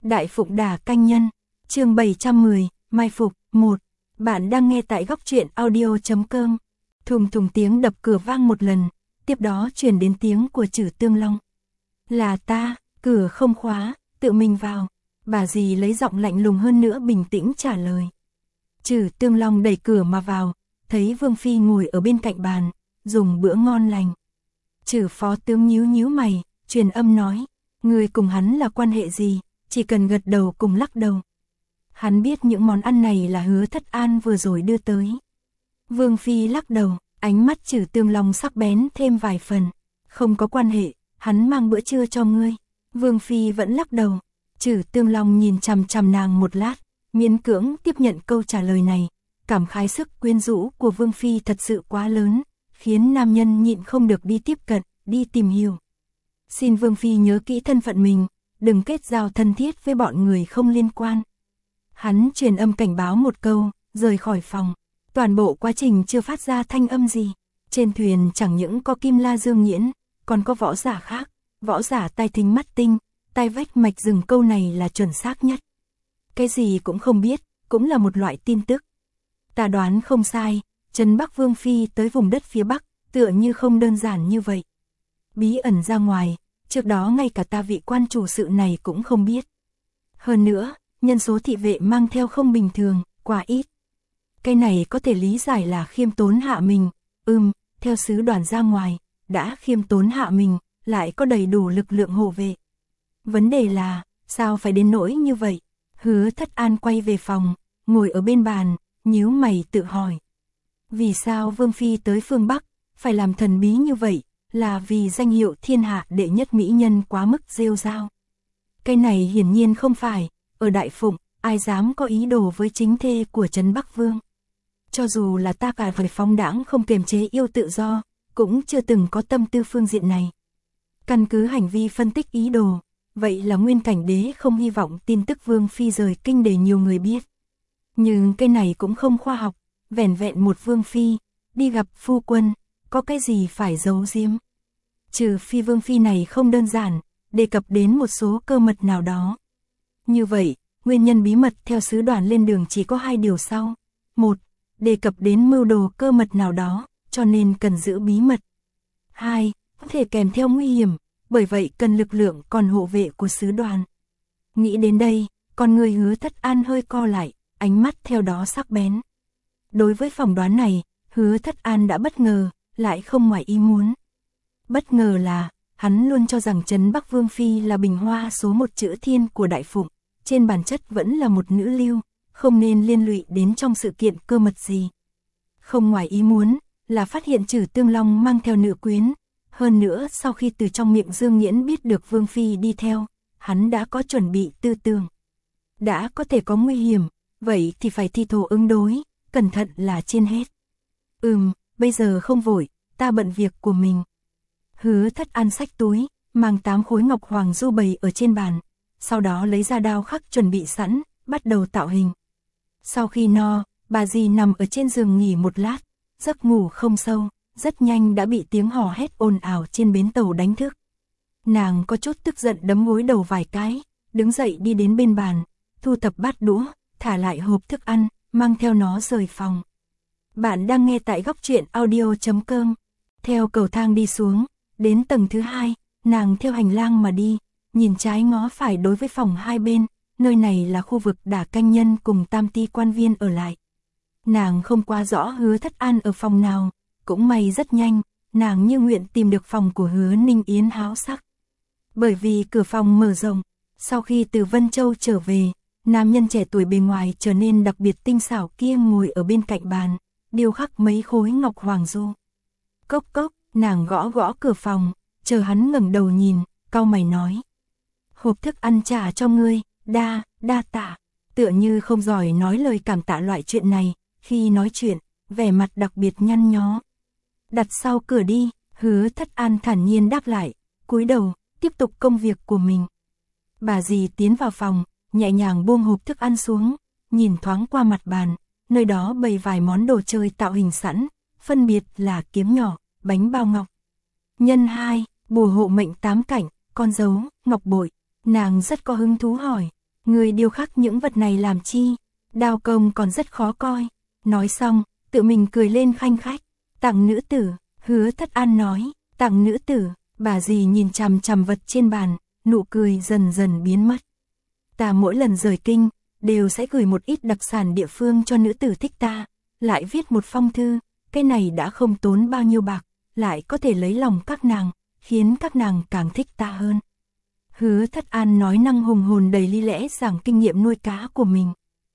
Đại Phụng Đả Canh Nhân, chương 710, Mai Phục, 1. Bạn đang nghe tại góc truyện audio.com. Thùng thùng tiếng đập cửa vang một lần, tiếp đó truyền đến tiếng của Trử Tương Long. Là ta, cửa không khóa, tự mình vào. Bà dì lấy giọng lạnh lùng hơn nữa bình tĩnh trả lời. Trử Tương Long đẩy cửa mà vào, thấy Vương Phi ngồi ở bên cạnh bàn, dùng bữa ngon lành. Trử phó tướng nhíu nhíu mày, truyền âm nói, người cùng hắn là quan hệ gì, chỉ cần gật đầu cùng lắc đầu. Hắn biết những món ăn này là Hứa Thất An vừa rồi đưa tới. Vương Phi lắc đầu, ánh mắt Trử Tương Long sắc bén thêm vài phần. Không có quan hệ, hắn mang bữa trưa cho ngươi. Vương Phi vẫn lắc đầu. Trử Tương Long nhìn chằm chằm nàng một lát, miễn cưỡng tiếp nhận câu trả lời này. Cảm khái sức quyến rũ của Vương Phi thật sự quá lớn, khiến nam nhân nhịn không được đi tiếp cận, đi tìm hiểu. Xin Vương Phi nhớ kỹ thân phận mình, đừng kết giao thân thiết với bọn người không liên quan. Hắn truyền âm cảnh báo một câu, rời khỏi phòng. Toàn bộ quá trình chưa phát ra thanh âm gì. Trên thuyền chẳng những có Kim La Dương Nghiễn, còn có võ giả khác. Võ giả tai thính mắt tinh, tai vách mạch rừng, câu này là chuẩn xác nhất. Cái gì cũng không biết, cũng là một loại tin tức. Ta đoán không sai, trấn Bắc Vương Phi tới vùng đất phía Bắc, tựa như không đơn giản như vậy. Bí ẩn ra ngoài, trước đó ngay cả ta vị quan chủ sự này cũng không biết. Hơn nữa, nhân số thị vệ mang theo không bình thường, quá ít. Cái này có thể lý giải là khiêm tốn hạ mình, theo sứ đoàn ra ngoài, đã khiêm tốn hạ mình, lại có đầy đủ lực lượng hộ vệ. Vấn đề là, sao phải đến nỗi như vậy? Hứa Thất An quay về phòng, ngồi ở bên bàn, nhíu mày tự hỏi. Vì sao Vương Phi tới phương Bắc, phải làm thần bí như vậy, là vì danh hiệu thiên hạ đệ nhất mỹ nhân quá mức rêu rao. Cái này hiển nhiên không phải, ở Đại Phụng, ai dám có ý đồ với chính thê của Trấn Bắc Vương. Cho dù là ta cả phải phóng đãng không kiềm chế yêu tự do, cũng chưa từng có tâm tư phương diện này. Căn cứ hành vi phân tích ý đồ, vậy là Nguyên Cảnh Đế không hy vọng tin tức Vương Phi rời kinh để nhiều người biết. Nhưng cái này cũng không khoa học, vẻn vẹn một Vương Phi, đi gặp phu quân, có cái gì phải giấu giếm. Trừ phi Vương Phi này không đơn giản, đề cập đến một số cơ mật nào đó. Như vậy, nguyên nhân bí mật theo sứ đoàn lên đường chỉ có hai điều sau. Một, đề cập đến mưu đồ cơ mật nào đó, cho nên cần giữ bí mật. Hai, có thể kèm theo nguy hiểm, bởi vậy cần lực lượng còn hộ vệ của sứ đoàn. Nghĩ đến đây, con người Hứa Thất An hơi co lại, ánh mắt theo đó sắc bén. Đối với phỏng đoán này, Hứa Thất An đã bất ngờ, lại không ngoài ý muốn. Bất ngờ là, hắn luôn cho rằng Trấn Bắc Vương Phi là bình hoa số một chữ thiên của Đại Phụng, trên bản chất vẫn là một nữ lưu, không nên liên lụy đến trong sự kiện cơ mật gì. Không ngoài ý muốn, là phát hiện Trử Tương Long mang theo nữ quyến. Hơn nữa sau khi từ trong miệng Dương Nghiễn biết được Vương Phi đi theo, hắn đã có chuẩn bị tư tưởng. Đã có thể có nguy hiểm, vậy thì phải thi thố ứng đối, cẩn thận là trên hết. Bây giờ không vội, ta bận việc của mình. Hứa Thất An xách túi, mang 8 khối ngọc hoàng du bày ở trên bàn, sau đó lấy ra đao khắc chuẩn bị sẵn, bắt đầu tạo hình. Sau khi no, bà dì nằm ở trên giường nghỉ một lát, giấc ngủ không sâu, rất nhanh đã bị tiếng hò hét ồn ào trên bến tàu đánh thức. Nàng có chút tức giận đấm gối đầu vài cái, đứng dậy đi đến bên bàn, thu thập bát đũa, thả lại hộp thức ăn, mang theo nó rời phòng. Bạn đang nghe tại góc truyện audio.com. Theo cầu thang đi xuống, đến tầng thứ 2, nàng theo hành lang mà đi, nhìn trái ngó phải đối với phòng hai bên, nơi này là khu vực Đả Canh Nhân cùng Tam Ti quan viên ở lại. Nàng không quá rõ Hứa Thất An ở phòng nào, cũng may rất nhanh, nàng như nguyện tìm được phòng của Hứa Ninh Yến háo sắc. Bởi vì cửa phòng mở rộng, sau khi từ Vân Châu trở về, nam nhân trẻ tuổi bề ngoài trở nên đặc biệt tinh xảo kia ngồi ở bên cạnh bàn, điêu khắc mấy khối ngọc hoàng du. Cốc cốc, nàng gõ gõ cửa phòng, chờ hắn ngẩng đầu nhìn, cau mày nói. Hộp thức ăn trả cho ngươi, đa tạ. Tựa như không giỏi nói lời cảm tạ loại chuyện này, khi nói chuyện, vẻ mặt đặc biệt nhăn nhó. Đặt sau cửa đi, Hứa Thất An thản nhiên đáp lại, cúi đầu, tiếp tục công việc của mình. Bà dì tiến vào phòng, nhẹ nhàng buông hộp thức ăn xuống, nhìn thoáng qua mặt bàn, nơi đó bày vài món đồ chơi tạo hình sẵn, phân biệt là kiếm nhỏ, bánh bao ngọc. Nhân 2, bùa hộ mệnh 8 cảnh, con dấu, ngọc bội. Nàng rất có hứng thú hỏi, Người điêu khắc những vật này làm chi? Đao công còn rất khó coi. Nói xong, tự mình cười lên khanh khách. Tặng nữ tử, Hứa Thất An nói, tặng nữ tử. Bà dì nhìn chằm chằm vật trên bàn, nụ cười dần dần biến mất. Ta mỗi lần rời kinh, đều sẽ gửi một ít đặc sản địa phương cho nữ tử thích ta, lại viết một phong thư, cái này đã không tốn bao nhiêu bạc, lại có thể lấy lòng các nàng, khiến các nàng càng thích ta hơn. Hứa Thất An nói năng hùng hồn đầy lý lẽ giảng kinh nghiệm nuôi cá của mình.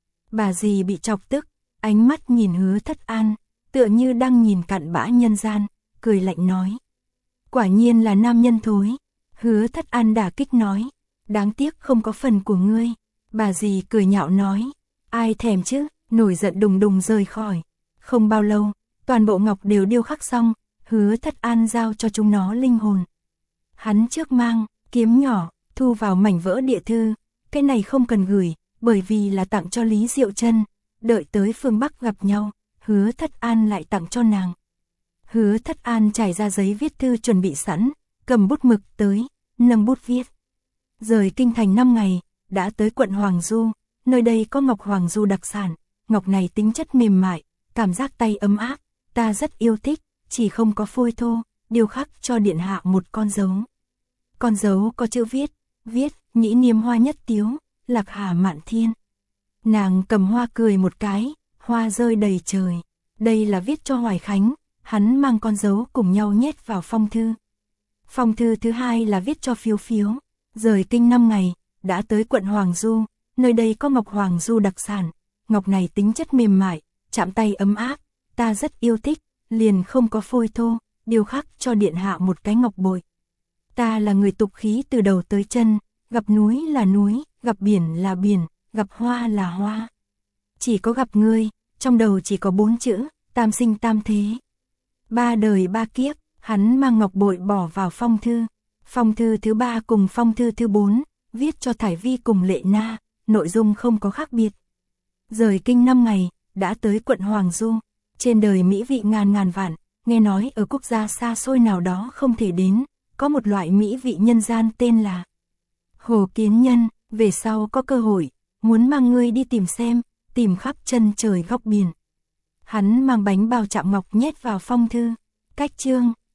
Bà dì bị chọc tức, ánh mắt nhìn Hứa Thất An, tựa như đang nhìn cặn bã nhân gian, cười lạnh nói. Quả nhiên là nam nhân thối. Hứa Thất An đả kích nói, đáng tiếc không có phần của ngươi. Bà dì cười nhạo nói, ai thèm chứ, nổi giận đùng đùng rời khỏi. Không bao lâu, toàn bộ ngọc đều điêu khắc xong, Hứa Thất An giao cho chúng nó linh hồn. Hắn trước mang kiếm nhỏ, thu vào mảnh vỡ địa thư, cái này không cần gửi, bởi vì là tặng cho Lý Diệu Trân, đợi tới phương Bắc gặp nhau, Hứa Thất An lại tặng cho nàng. Hứa Thất An trải ra giấy viết thư chuẩn bị sẵn, cầm bút mực tới, nâng bút viết. Rời kinh thành 5 ngày, đã tới quận Hoàng Du, nơi đây có ngọc Hoàng Du đặc sản, ngọc này tính chất mềm mại, cảm giác tay ấm áp, ta rất yêu thích, chỉ không có phôi thô, điêu khắc cho điện hạ một con dấu. Con dấu có chữ viết, nhĩ niêm hoa nhất tiếu, lạc hà mạn thiên. Nàng cầm hoa cười một cái, hoa rơi đầy trời, đây là viết cho Hoài Khánh, hắn mang con dấu cùng nhau nhét vào phong thư. Phong thư thứ hai là viết cho Phiếu Phiếu, rời kinh 5 ngày, đã tới quận Hoàng Du, nơi đây có ngọc Hoàng Du đặc sản, ngọc này tính chất mềm mại, chạm tay ấm áp, ta rất yêu thích, liền không có phôi thô, điêu khắc cho điện hạ một cái ngọc bội. Ta là người tục khí từ đầu tới chân, gặp núi là núi, gặp biển là biển, gặp hoa là hoa. Chỉ có gặp ngươi, trong đầu chỉ có 4 chữ, tam sinh tam thế. 3 đời 3 kiếp, hắn mang ngọc bội bỏ vào phong thư. Phong thư thứ 3 cùng phong thư thứ 4, viết cho Thải Vi cùng Lệ Na, nội dung không có khác biệt. Rời kinh 5 ngày, đã tới quận Hoàng Du, trên đời mỹ vị ngàn ngàn vạn, nghe nói ở quốc gia xa xôi nào đó không thể đến, có một loại mỹ vị nhân gian tên là Hồ Kiến Nhân, về sau có cơ hội, muốn mang ngươi đi tìm xem, tìm khắp chân trời góc biển. Hắn mang bánh bao chạm ngọc nhét vào phong thư, cách chương.